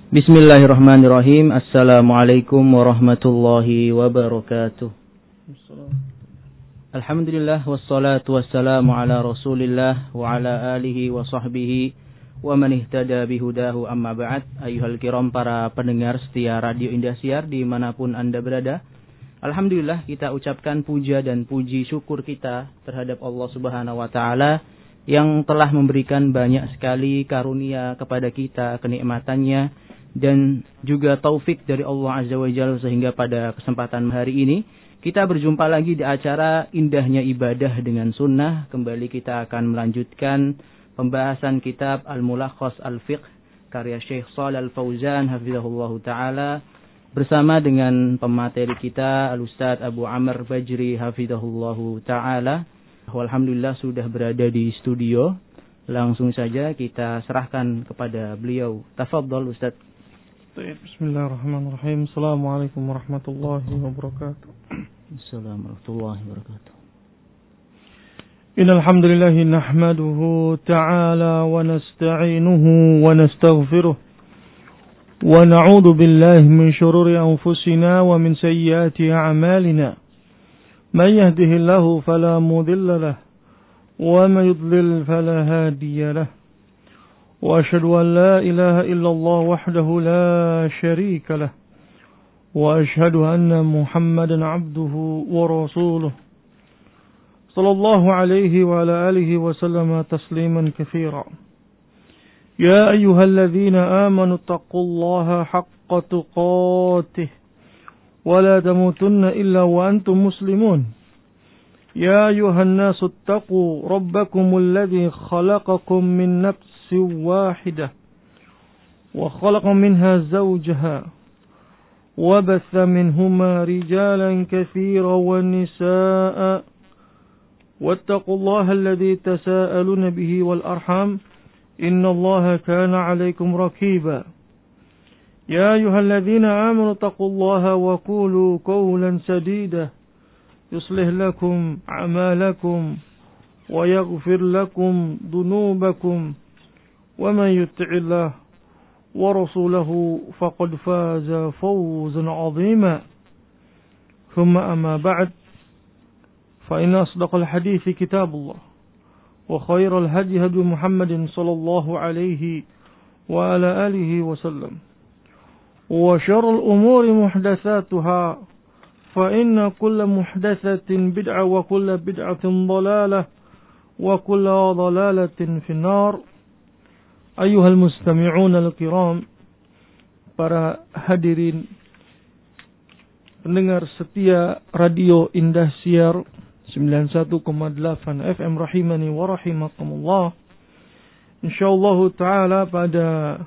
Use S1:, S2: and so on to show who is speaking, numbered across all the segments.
S1: Bismillahirrahmanirrahim. Assalamualaikum warahmatullahi wabarakatuh. Alhamdulillah wassalatu wassalamu ala Rasulillah wa ala alihi wa sahbihi wa man ihtada bihudahu amma ba'd. Ayyuhal kiram, para pendengar setia Radio Indosiar dimanapun Anda berada. Alhamdulillah, kita ucapkan puja dan puji syukur kita terhadap Allah Subhanahu wa taala yang telah memberikan banyak sekali karunia kepada kita, kenikmatannya dan juga taufik dari Allah Azza wa Jalla, sehingga pada kesempatan hari ini kita berjumpa lagi di acara Indahnya Ibadah dengan Sunnah. Kembali kita akan melanjutkan pembahasan kitab Al-Mulakhas Al-Fiqh karya Syekh Shalih Al-Fauzan hafizahullahu taala bersama dengan pemateri kita Al-Ustaz Abu Amr Bajri hafizahullahu taala. Alhamdulillah sudah berada di studio. Langsung saja kita serahkan kepada beliau. Tafadhal Ustaz.
S2: Bismillahirrahmanirrahim. Assalamualaikum warahmatullahi wabarakatuh.
S1: Assalamualaikum warahmatullahi wabarakatuh.
S2: Innal hamdalillah nahmaduhu ta'ala wa nasta'inuhu wa nastaghfiruh wa na'udzu billahi min shururi anfusina wa min sayyiati a'malina. Man yahdihillahu fala mudilla lahu wa man yudlil fala hadiya lahu. وأشهد أن لا إله إلا الله وحده لا شريك له وأشهد أن محمدا عبده ورسوله صلى الله عليه وعلى آله وسلم تسليما كثيرا. يا أيها الذين آمنوا اتقوا الله حق تقاته ولا تموتن إلا وأنتم مسلمون. يا أيها الناس اتقوا ربكم الذي خلقكم من نفس واحدة وخلق منها زوجها وبث منهما رجالا كثيرا ونساء واتقوا الله الذي تساءلون به والأرحام إن الله كان عليكم رقيبا. يا أيها الذين آمنوا اتقوا الله وقولوا قولا سديدا يصلح لكم أعمالكم ويغفر لكم ذنوبكم ومن يطع الله ورسوله فقد فاز فوزا عظيما. ثم أما بعد، فإن أصدق الحديث كتاب الله وخير الهدي هدي محمد صلى الله عليه وعلى آله وسلم وشر الأمور محدثاتها فإن كل محدثة بدعة وكل بدعة ضلالة وكل ضلالة في النار. Ayyuhal mustami'un al-kiram, para hadirin pendengar setia Radio Indosiar 91,8 FM rahimani wa rahimakumullah. Insyaallah taala pada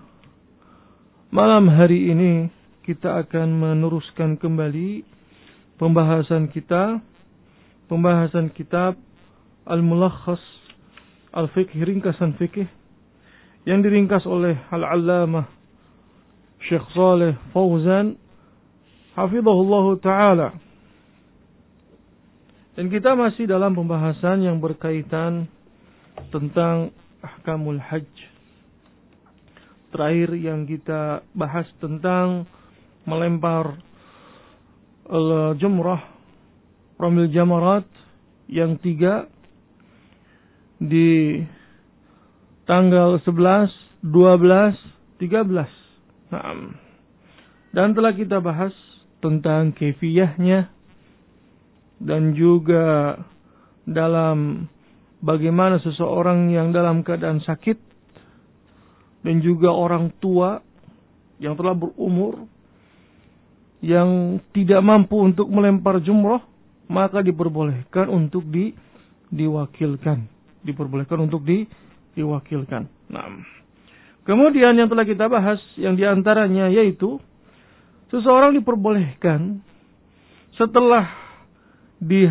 S2: malam hari ini kita akan meneruskan kembali pembahasan kitab Al-Mulakhas Al-Fiqh, ringkasan fikih yang diringkas oleh Al-Allamah Syekh Shalih Fauzan hafizahullahu ta'ala. Dan kita masih dalam pembahasan yang berkaitan tentang ahkamul hajj. Terakhir yang kita bahas tentang melempar jumrah ramil jamarat yang 3 di tanggal 11, 12, 13. Nah, dan telah kita bahas tentang kaifiyahnya dan juga dalam bagaimana seseorang yang dalam keadaan sakit dan juga orang tua yang telah berumur yang tidak mampu untuk melempar jumrah, maka diperbolehkan untuk diwakilkan. Nah, kemudian yang telah kita bahas yang diantaranya yaitu seseorang diperbolehkan setelah di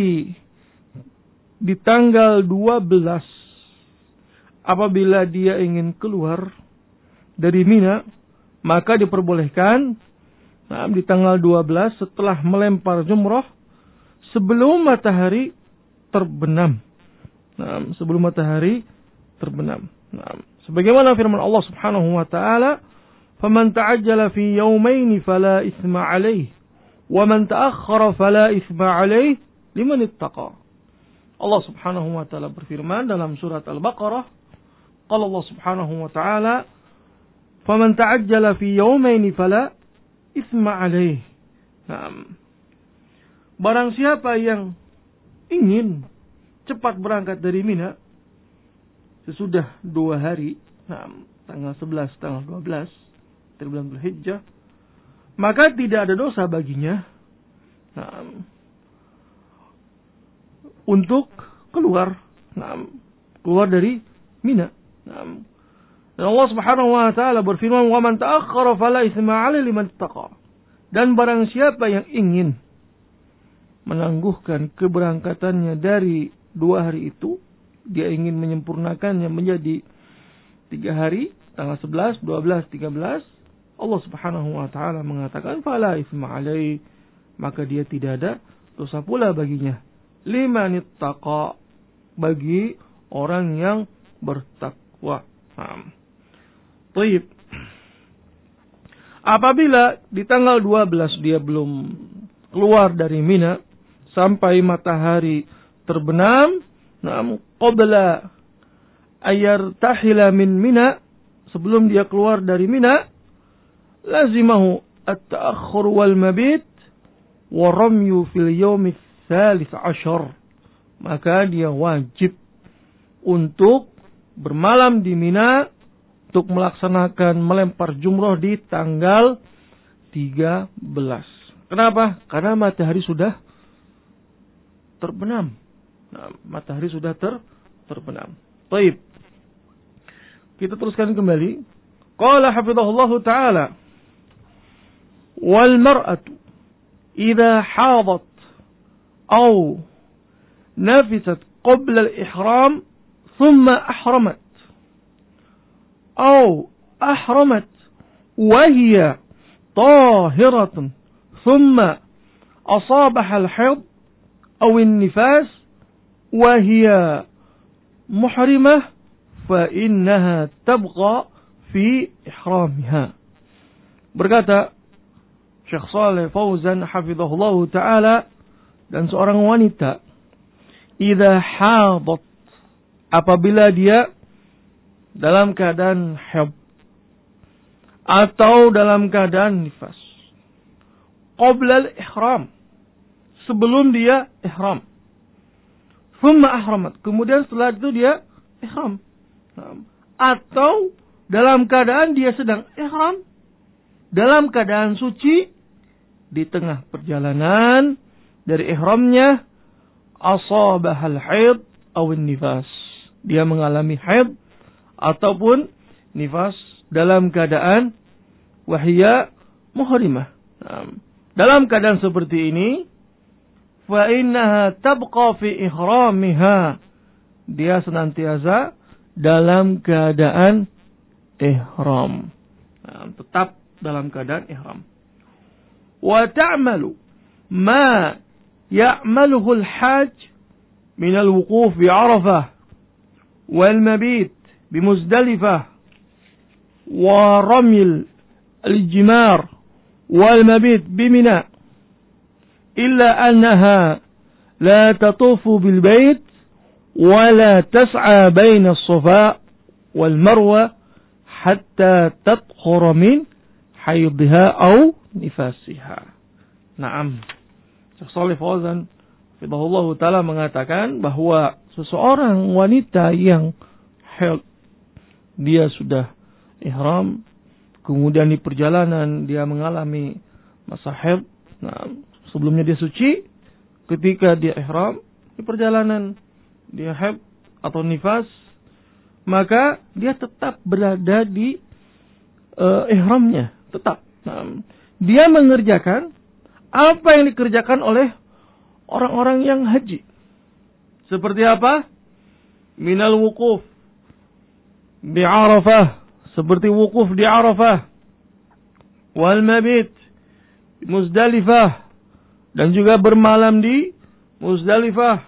S2: tanggal 12 apabila dia ingin keluar dari Mina, maka diperbolehkan di tanggal 12 setelah melempar jumrah sebelum matahari terbenam. Sebelum matahari terbenam. Sebagaimana firman Allah Subhanahu wa taala, faman ta'ajjala fi yawmaini fala itsma 'alaihi wa man ta'akhkhara fala itsma 'alaihi liman ittaqa. Allah Subhanahu wa taala berfirman dalam surat Al-Baqarah, qala Allah Subhanahu wa taala, faman ta'ajjala fi yawmaini fala itsma 'alaihi. Barang siapa yang ingin cepat berangkat dari Mina sesudah 2 hari, tanggal 11, tanggal 12 dari bulan Dzulhijjah, maka tidak ada dosa baginya untuk keluar dari Mina. Dan Allah Subhanahu wa taala berfirman, "Wa man ta'akhkhara fala itsma 'alaihi liman ittaqa." Dan barang siapa yang ingin menangguhkan keberangkatannya dari 2 hari itu, dia ingin menyempurnakannya menjadi 3 hari, tanggal 11, 12, 13, Allah Subhanahu wa taala mengatakan fala itsma 'alaihi, maka dia tidak ada dosa pula baginya. Liman ittaqa, bagi orang yang bertakwa. Baik. Apabila di tanggal 12 dia belum keluar dari Mina sampai matahari terbenam, qabla ayartahila min Mina, sebelum dia keluar dari Mina, lazimahu at-ta'akhkhur wal mabit wa ramyu fil yawmi tsalits asyar. Maka dia wajib untuk bermalam di Mina untuk melaksanakan melempar jumroh di tanggal 13. Kenapa? Karena matahari sudah terbenam. Matahari sudah terbenam. Baik. Kita teruskan kembali. Qala hafizahullahu ta'ala, wal mar'atu idza hadat aw nafisat qabla al-ihram thumma ahramat aw ahramat wa hiya tahiratun thumma asabaha al-hayd aw an-nifas wa hiya muhrimah fa innaha tabqa fi ihramiha. Berkata Syekh Shalih Fauzan hafizahullahu taala, dan seorang wanita idza hadat, apabila dia dalam keadaan haid atau dalam keadaan nifas, qabla al-ihram, sebelum dia ihram, thumma ahramat, kemudian setelah itu dia ihram, atau dalam keadaan dia sedang ihram, dalam keadaan suci, di tengah perjalanan dari ihramnya, asabahal haid aw nifas, dia mengalami haid ataupun nifas dalam keadaan wahya muhrimah. Dalam keadaan seperti ini, fa innaha tabqa fi ihramiha, dia senantiasa dalam keadaan ihram, tetap dalam keadaan ihram. Wa ta'malu ma ya'maluhu al-hajj min al-wuquf bi Arafah wal mabit bi Muzdalifah wa ramil al-jimar wal mabit bi Mina, illa annaha la tatufu bil bait wa la tas'a baina as-Safa wal Marwa hatta tadkhura min haidha aw nifasiha. Naam. Syekh Shalih Fauzan hafizahullahu taala mengatakan bahwa seseorang wanita yang haid, dia sudah ihram, kemudian di perjalanan dia mengalami masa haid. Nah, sebelumnya dia suci, ketika dia ihram di perjalanan dia haid atau nifas, maka dia tetap berada di ihramnya, tetap. Dia mengerjakan apa yang dikerjakan oleh orang-orang yang haji. Seperti apa? Minal wukuf di Arafah, seperti wukuf di Arafah, wal mabit di Muzdalifah, dan juga bermalam di Muzdalifah,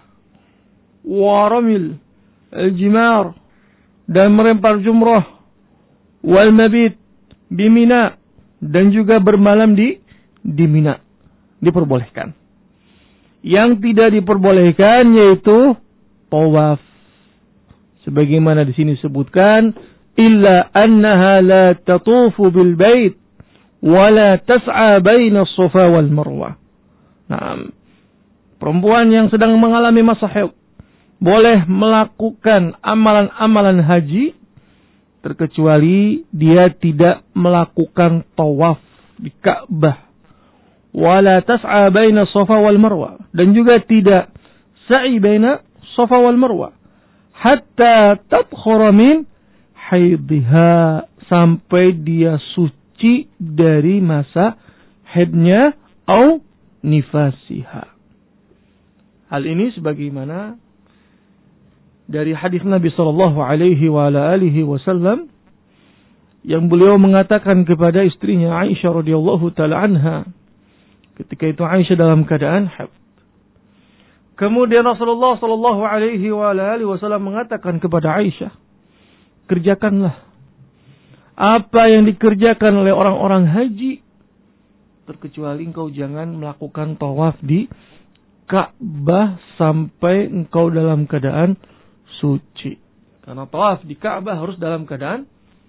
S2: wa ramil al-jimar, dan melempar jumrah, wal mabit bimina, dan juga bermalam di Mina. Diperbolehkan. Yang tidak diperbolehkan yaitu tawaf. Sebagaimana di sini sebutkan, illa annaha la tatufu bil bait wa la tas'a baina as-safa wal marwah. Nah, perempuan yang sedang mengalami masa haid boleh melakukan amalan-amalan haji terkecuali dia tidak melakukan tawaf di Ka'bah. Wala tas'a baina Safa wal Marwa, dan juga tidak sa'i baina Safa wal Marwa hatta tadkhura min haidha, sampai dia suci dari masa haidnya atau nifasiha. Hal ini sebagaimana dari hadis Nabi sallallahu alaihi wasallam yang beliau mengatakan kepada istrinya Aisyah radhiyallahu taala anha, ketika itu Aisyah dalam keadaan haid. Kemudian Rasulullah sallallahu alaihi wasallam mengatakan kepada Aisyah, kerjakanlah apa yang dikerjakan oleh orang-orang haji, terkecuali engkau jangan melakukan tawaf di Ka'bah sampai engkau dalam keadaan suci. Karena tawaf di Ka'bah harus dalam keadaan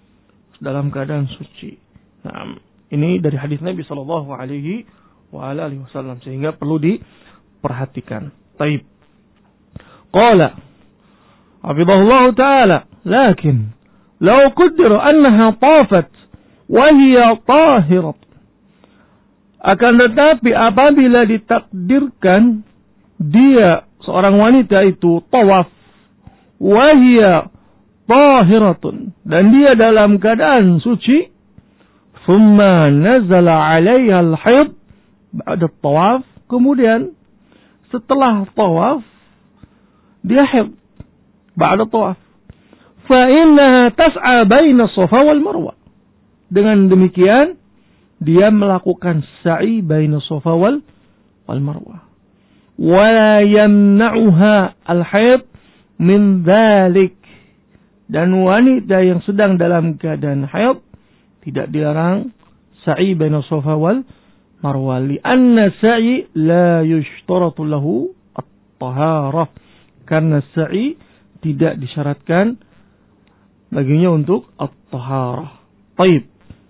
S2: suci. Nah, ini dari hadis Nabi sallallahu alaihi wasallam, sehingga perlu diperhatikan. Taib. Qala hafizahullah ta'ala, lakin law qaddara annaha tafat wa hiya tahirat. Akan tetapi apabila ditakdirkan dia seorang wanita itu tawaf wa hiya tahiratun, dan dia dalam keadaan suci, thumma nazala 'alaiha al-haid ba'da tawaf, kemudian setelah tawaf dia haid ba'da tawaf, fa innaha tas'a baina Safa wal Marwa. Dengan demikian dia melakukan sa'i baina Safa wal Marwa. Wa la yamna'uha al-haid min dhalik, dan wanita yang sedang dalam keadaan haid tidak dilarang sa'i baina Safa wal Marwa, lianna sa'i la yushtaratu lahu at-taharah, karena sa'i tidak disyaratkan baginya untuk at-taharah. Taib.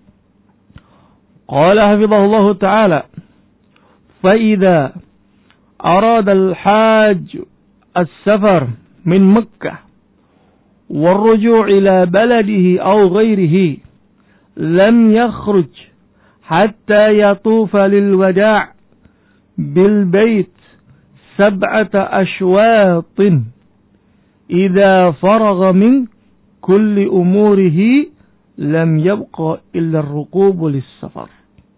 S2: Qala hafizahullah ta'ala, fa idza arada al-hajj as-safar min Makkah والرجوع إلى بلده أو غيره لم يخرج حتى يطوف للوداع بالبيت 7 أشواط إذا فرغ من كل أموره لم يبقى إلا الركوب للسفر.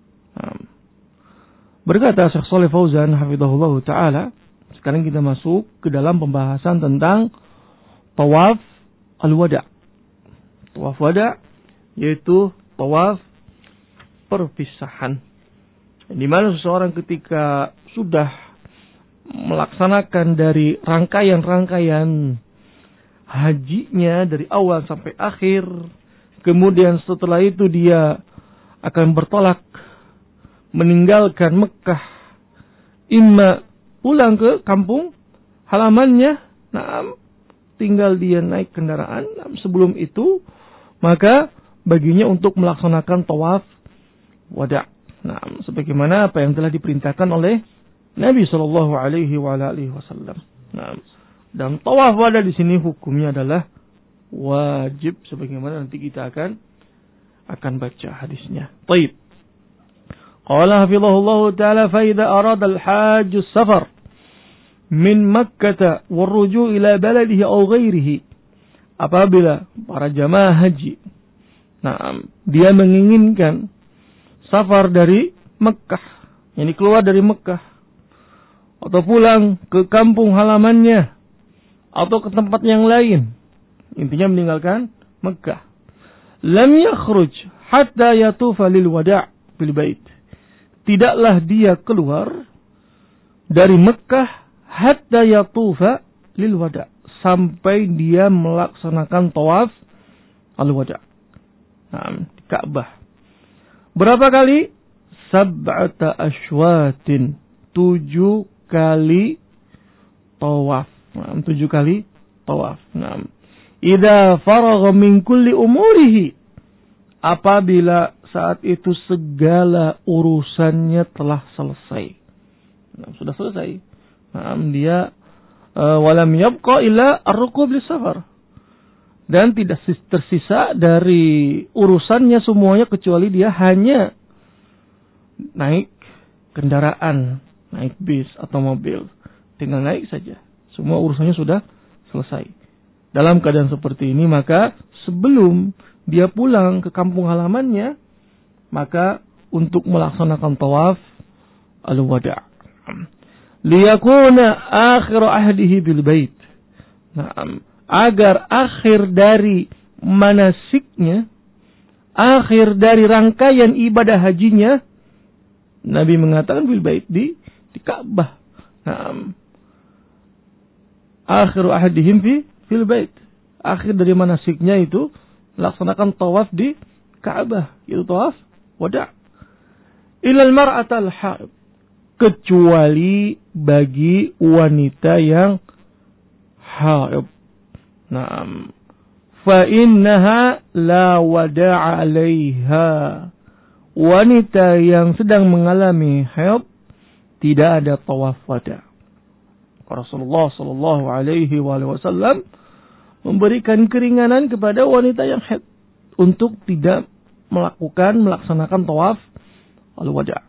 S2: Berkata Syekh Shalih Fauzan hafizahullah ta'ala, sekarang kita masuk ke dalam pembahasan tentang tawaf al-wada'. Tawaf wada' yaitu tawaf perpisahan, di mana seseorang ketika sudah melaksanakan dari rangkaian-rangkaian hajinya dari awal sampai akhir, kemudian setelah itu dia akan bertolak meninggalkan Mekah, imma pulang ke kampung halamannya, tinggal dia naik kendaraan. Sebelum itu maka baginya untuk melaksanakan tawaf wada'. Sebagaimana apa yang telah diperintahkan oleh Nabi sallallahu alaihi wasallam. Dan tawaf wada' di sini hukumnya adalah wajib, sebagaimana nanti kita akan baca hadisnya. Baik. Qala hafizahullah ta'ala, fa idza arada al-hajj as-safar min Makkah war-ruju' ila baladihi aw ghairihi, apabila para jamaah haji dia menginginkan safar dari Mekah, yakni keluar dari Mekah atau pulang ke kampung halamannya atau ke tempat yang lain, intinya meninggalkan Mekah, lam yakhruj hatta yatufa lil wada' bil bait, tidaklah dia keluar dari Mekah hatta yatufa lil wada', sampai dia melaksanakan tawaf al-wada' di Ka'bah. Berapa kali? Sab'ata ashwatin. 7 kali tawaf. 7 kali tawaf. Idza faragha min kulli umurihi. Apabila saat itu segala urusannya telah selesai. Sudah selesai. Dia walam yabqa illa ar-rukub lis-safar. Dan tidak tersisa dari urusannya semuanya kecuali dia hanya naik kendaraan, naik bis atau mobil. Tinggal naik saja. Semua urusannya sudah selesai. Dalam keadaan seperti ini, maka sebelum dia pulang ke kampung halamannya, maka untuk melaksanakan tawaf al-wada'. Liyakuna akhir ahdihi bil bait. Agar akhir dari manasiknya, akhir dari rangkaian ibadah hajinya, Nabi mengatakan bil bait, di Ka'bah. Akhiru ahadihim fil bait. Akhir dari manasiknya itu laksanakan tawaf di Ka'bah, itu tawaf wada'. Ilal mar'atal haid, kecuali bagi wanita yang haid. Fa innaha la wada'a 'alaiha. Wanita yang sedang mengalami haid tidak ada tawaf wada'. Rasulullah sallallahu alaihi wasallam memberikan keringanan kepada wanita yang haid untuk tidak melaksanakan tawaf al-wada'.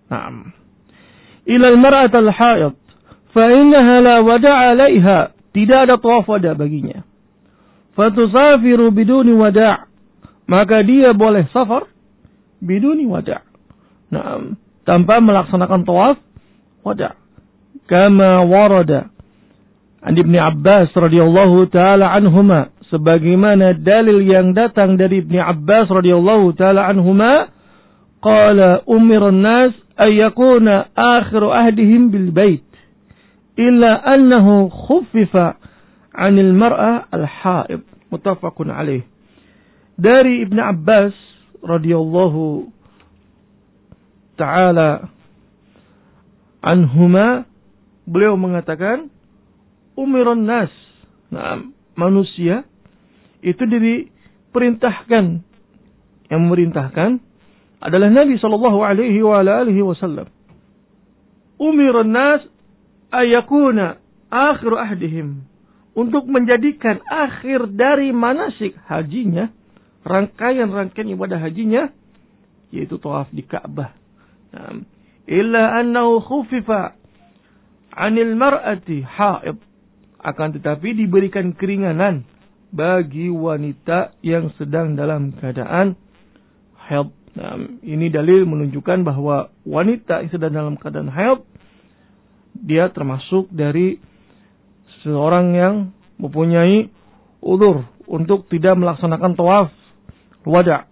S2: Ila al-mar'at al-haid fa innaha la wada'a 'alaiha, tidak ada tawaf wada' baginya. Fatusafiru biduni wada', maka dia boleh safar biduni wada'. Tanpa melaksanakan tawaf wada'. Kama warada an Ibnu Abbas radhiyallahu taala anhuma, sebagaimana dalil yang datang dari Ibnu Abbas radhiyallahu taala anhuma, qala umira an-nas ay yakuna akhiru ahdihim bil bait illa annahu khuffifa 'anil mar'ah al-haid. Muttafaqun alaih. Dari Ibnu Abbas radhiyallahu taala anhuma, beliau mengatakan, umiran nas, manusia itu diperintahkan, yang memerintahkan adalah Nabi sallallahu alaihi wasallam. Umiran nas ayakuna akhiru ahdihim, untuk menjadikan akhir dari manasik hajinya, rangkaian ibadah hajinya, yaitu tawaf di Ka'bah. Illa annahu khufifa 'anil mar'ati haid, akan tetapi diberikan keringanan bagi wanita yang sedang dalam keadaan haid. Ini dalil menunjukkan bahwa wanita yang sedang dalam keadaan haid, dia termasuk dari seorang yang mempunyai udzur untuk tidak melaksanakan tawaf wada'.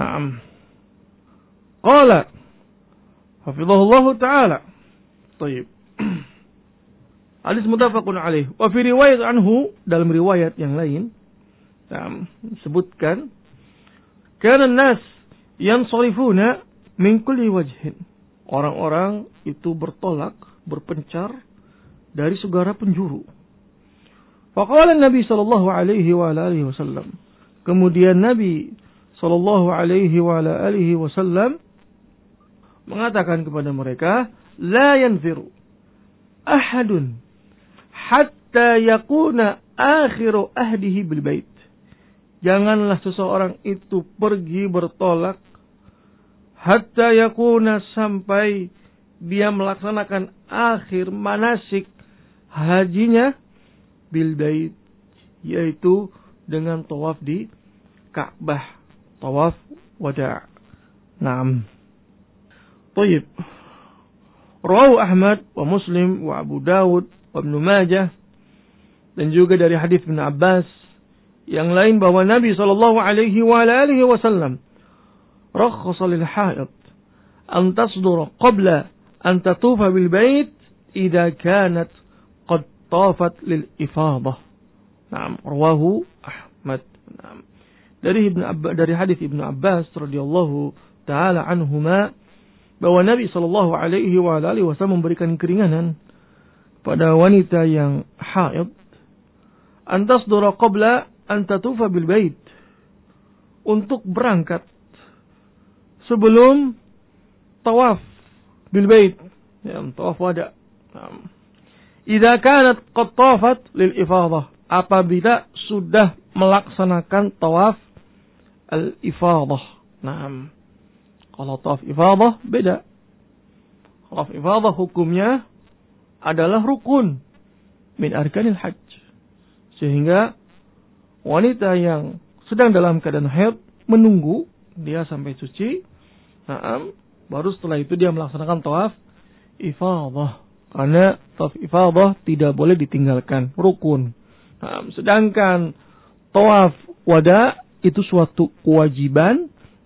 S2: Qala hafizahullahu ta'ala. Baik. Hadis muttafaqun alaih. Wa fi riwayat anhu, dalam riwayat yang lain sebutkan, kana an-nas yansarifuna min kulli wajhin. Orang-orang itu bertolak, berpencar dari segala penjuru. Faqala Nabi sallallahu alaihi wa alihi wasallam. Kemudian Nabi sallallahu alaihi wa alihi wasallam mengatakan kepada mereka, la yanfiru ahadun hatta yakuna akhiru ahdihi bil bait. Janganlah seseorang itu pergi bertolak hatta yakuna, sampai dia melaksanakan akhir manasik hajinya bil bait, yaitu dengan tawaf di Ka'bah, tawaf wada'. Tayyib. Rawahu Ahmad wa Muslim wa Abu Dawud wa Ibnu Majah, dan juga dari hadis Ibnu Abbas yang lain bahwa Nabi sallallahu alaihi wa alihi wasallam rakhasa lil haid an tasdura qabla an tatufa bil bait idza kanat qad tafat lil ifadah. Rawahu Ahmad. Dari hadis Ibnu Abbas radhiyallahu taala anhuma bahwa Nabi sallallahu alaihi wasallam memberikan keringanan pada wanita yang haid an tasdura qabla an tatufa bil bait, untuk berangkat sebelum tawaf bil bait, ya, tawaf wada. Idza kanat qad tafat lil ifadah, apabila sudah melaksanakan tawaf al ifadah. Naam. Kalau tawaf ifadah beda. Tawaf ifadah hukumnya adalah rukun min arkanil hajj. Sehingga wanita yang sedang dalam keadaan haid menunggu dia sampai suci, baru setelah itu dia melaksanakan tawaf ifadah. Karena tawaf ifadah tidak boleh ditinggalkan, rukun. Sedangkan tawaf wada itu suatu kewajiban,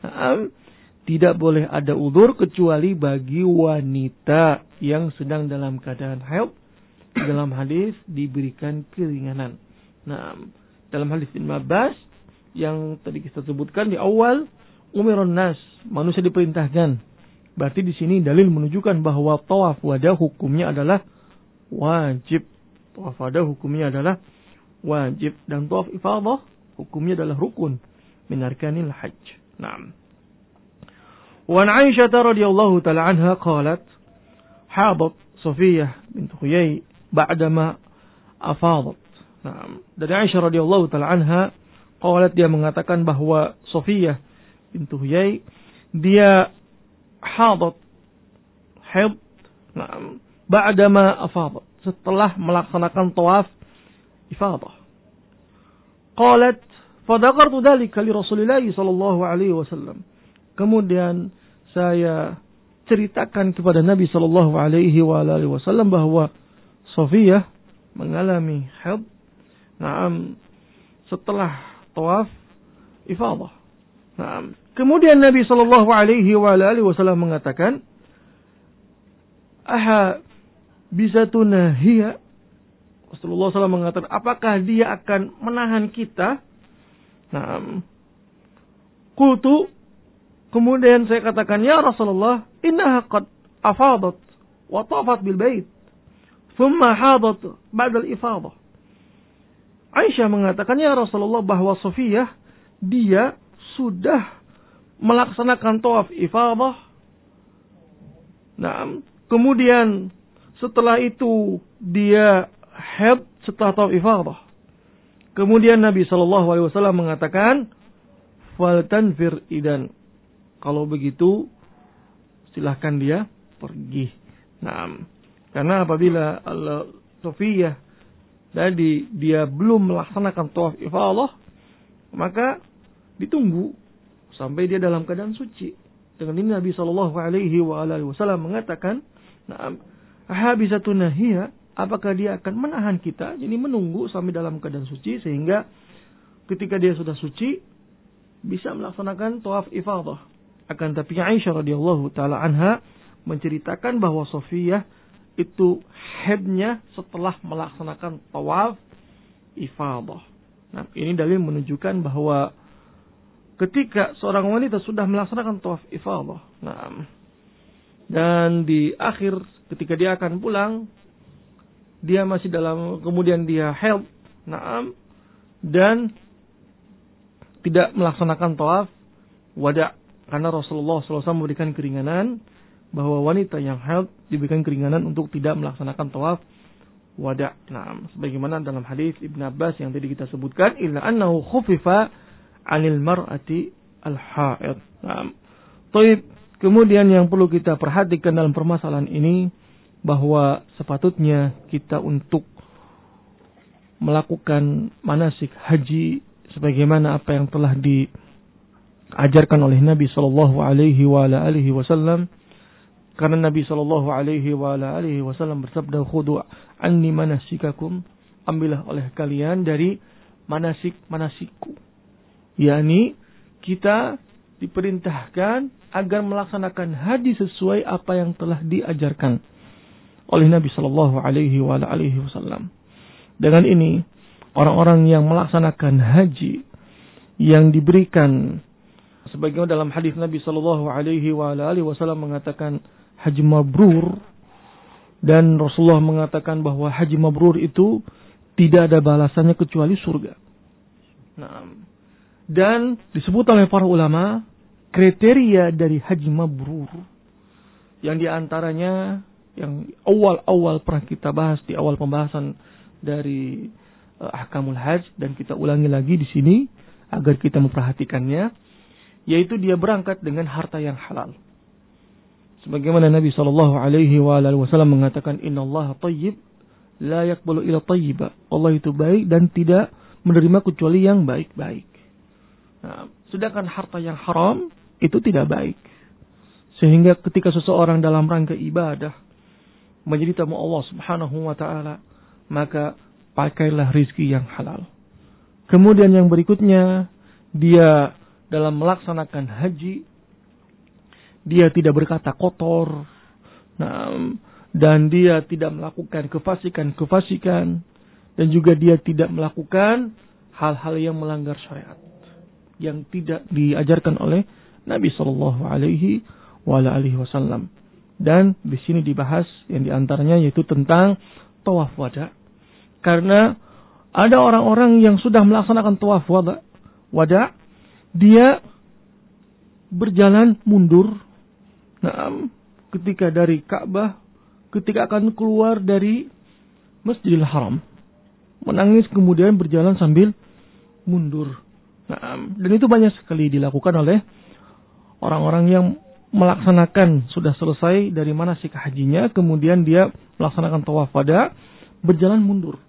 S2: tidak boleh ada uzur kecuali bagi wanita yang sedang dalam keadaan haid. Dalam hadis diberikan keringanan. Nah, dalam hadis Ibn Abbas yang tadi kita sebutkan di awal, umirun nas, manusia diperintahkan. Berarti di sini dalil menunjukkan bahwa tawaf wada hukumnya adalah wajib. Tawaf wada hukumnya adalah wajib, dan tawaf ifadah hukumnya adalah rukun min arkanil hajj. Naam. Wa an Aisyah radhiyallahu ta'ala anha qalat hadat Safiyah bint Huyai ba'dama afadat. Naam. Dari Aisyah radhiyallahu ta'ala anha qalat, dia mengatakan bahwa Safiyah bint Huyai dia hadat haid, naam, ba'dama afadat, setelah melaksanakan tawaf ifadah. Qalat fadzakartu dzalika li Rasulillah sallallahu alaihi wasallam. Kemudian saya ceritakan kepada Nabi sallallahu alaihi wasallam bahwa Safiyah mengalami haid, naam, setelah tawaf ifadah. Naam. Kemudian Nabi sallallahu alaihi wasallam mengatakan, "Aha bisatuna hiya?" Rasulullah SAW mengatakan, apakah dia akan menahan kita? Naam. Qultu, kemudian saya katakan, ya Rasulullah, innaha qad afadat wa tafat bil bait, thumma hadat ba'da al-ifadah. Aisyah mengatakan, ya Rasulullah, bahwa Safiyah dia sudah melaksanakan tawaf ifadah. Nah, kemudian setelah itu dia haid setelah tawaf ifadah. Kemudian Nabi SAW mengatakan, faltanfir idan. Kalau begitu, silahkan dia pergi. Nah, karena apabila Safiyah tadi dia belum melaksanakan tawaf ifadah, maka ditunggu sampai dia dalam keadaan suci. Dengan ini Nabi SAW mengatakan, nah, habisatun hiya, apakah dia akan menahan kita, jadi menunggu sampai dalam keadaan suci, sehingga ketika dia sudah suci bisa melaksanakan tawaf ifadah. Akan tapi Aisyah radhiyallahu taala anha menceritakan bahwa Safiyah itu haidnya setelah melaksanakan tawaf ifadah. Nah, ini dalil menunjukkan bahwa ketika seorang wanita sudah melaksanakan tawaf ifadah, nah, dan di akhir ketika dia akan pulang, dia masih kemudian dia haid, naam, dan tidak melaksanakan tawaf wada, karena Rasulullah SAW memberikan keringanan bahwa wanita yang haid diberikan keringanan untuk tidak melaksanakan tawaf wada. Naam, sebagaimana dalam hadis Ibn Abbas yang tadi kita sebutkan, illa annahu khufifa 'anil mar'ati al-haid. Naam. Baik, kemudian yang perlu kita perhatikan dalam permasalahan ini, bahwa sepatutnya kita untuk melakukan manasik haji sebagaimana apa yang telah diajarkan oleh Nabi sallallahu alaihi wasallam, karena Nabi sallallahu alaihi wasallam bersabda, "Khudu anni manasikakum," ambillah oleh kalian dari manasik-manasikku. yakni kita diperintahkan agar melaksanakan haji sesuai apa yang telah diajarkan oleh Nabi sallallahu alaihi wasallam. Dengan ini, orang-orang yang melaksanakan haji yang diberikan Sebagaimana dalam hadis Nabi sallallahu alaihi wasallam mengatakan haji mabrur, dan Rasulullah mengatakan bahwa haji mabrur itu tidak ada balasannya kecuali surga. Nah, dan disebut oleh para ulama kriteria dari haji mabrur yang diantaranya yang awal-awal pernah kita bahas di awal pembahasan dari ahkamul hajj, dan kita ulangi lagi di sini agar kita memperhatikannya, yaitu dia berangkat dengan harta yang halal. Sebagaimana Nabi sallallahu alaihi wasallam mengatakan, innallaha thayyib la yaqbalu illa thayyiba. Allah itu baik dan tidak menerima kecuali yang baik-baik. Nah, sedangkan harta yang haram itu tidak baik. Sehingga ketika seseorang dalam rangka ibadah menjadi tamu Allah Subhanahu wa taala, maka pakailah rizki yang halal. Kemudian yang berikutnya, dia dalam melaksanakan haji, dia tidak berkata kotor, dan dia tidak melakukan kefasikan, dan juga dia tidak melakukan hal-hal yang melanggar syariat, yang tidak diajarkan oleh Nabi Shallallahu Alaihi Wasallam. Dan di sini dibahas yang diantaranya yaitu tentang tawaf wada, karena ada orang-orang yang sudah melaksanakan tawaf wada, dia berjalan mundur. Ketika dari Ka'bah, ketika akan keluar dari Masjidil Haram, menangis kemudian berjalan sambil mundur. Dan itu banyak sekali dilakukan oleh orang-orang yang melaksanakan sudah selesai dari manasik hajinya, kemudian dia melaksanakan tawaf wada, berjalan mundur.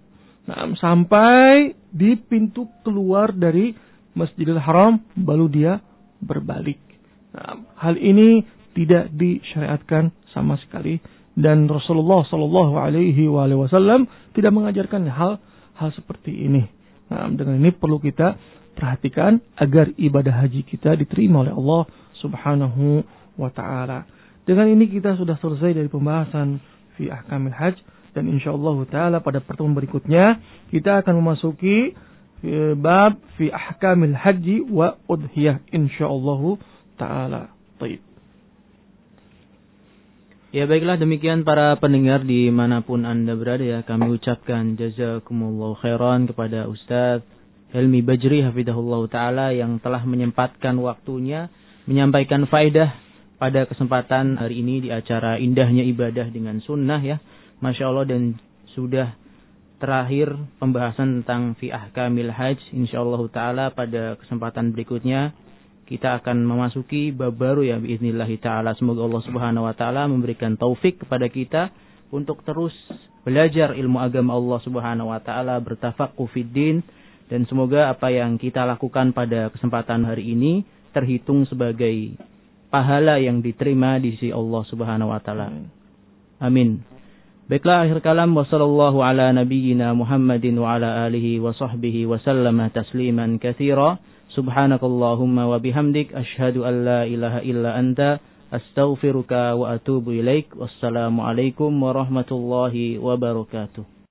S2: Sampai di pintu keluar dari Masjidil Haram, baru dia berbalik. Hal ini tidak disyariatkan sama sekali, dan Rasulullah Shallallahu Alaihi Wasallam tidak mengajarkan hal seperti ini. Dengan ini perlu kita perhatikan agar ibadah haji kita diterima oleh Allah Subhanahu wa taala. Dengan ini kita sudah selesai dari pembahasan fi ahkamil hajj, dan insyaallah taala pada pertemuan berikutnya kita akan memasuki bab fi ahkamil haji wa udhiyah insyaallah taala. Baik.
S1: Ya, baiklah, demikian para pendengar dimanapun Anda berada ya, kami ucapkan jazakumullahu khairan kepada Ustaz Helmi Bajri hafidhahullah ta'ala yang telah menyempatkan waktunya menyampaikan faedah pada kesempatan hari ini di acara Indahnya Ibadah dengan Sunnah ya. Masya Allah, dan sudah terakhir pembahasan tentang fi ahkamil hajj. InsyaAllah ta'ala pada kesempatan berikutnya kita akan memasuki bab baru ya biiznillahi ta'ala. Semoga Allah subhanahu wa ta'ala memberikan taufik kepada kita untuk terus belajar ilmu agama Allah subhanahu wa ta'ala, bertafaqquh fid din, dan semoga apa yang kita lakukan pada kesempatan hari ini terhitung sebagai pahala yang diterima di sisi Allah subhanahu wa ta'ala. Amin. Baiklah, akhir kalam, wa sallallahu ala nabiyyina Muhammadin wa ala alihi wa sahbihi wa sallama tasliman katsira. Subhanakallahumma wa bihamdik asyhadu an la ilaha illa anta astaghfiruka wa atubu ilaik. Wassalamu alaikum warahmatullahi wabarakatuh.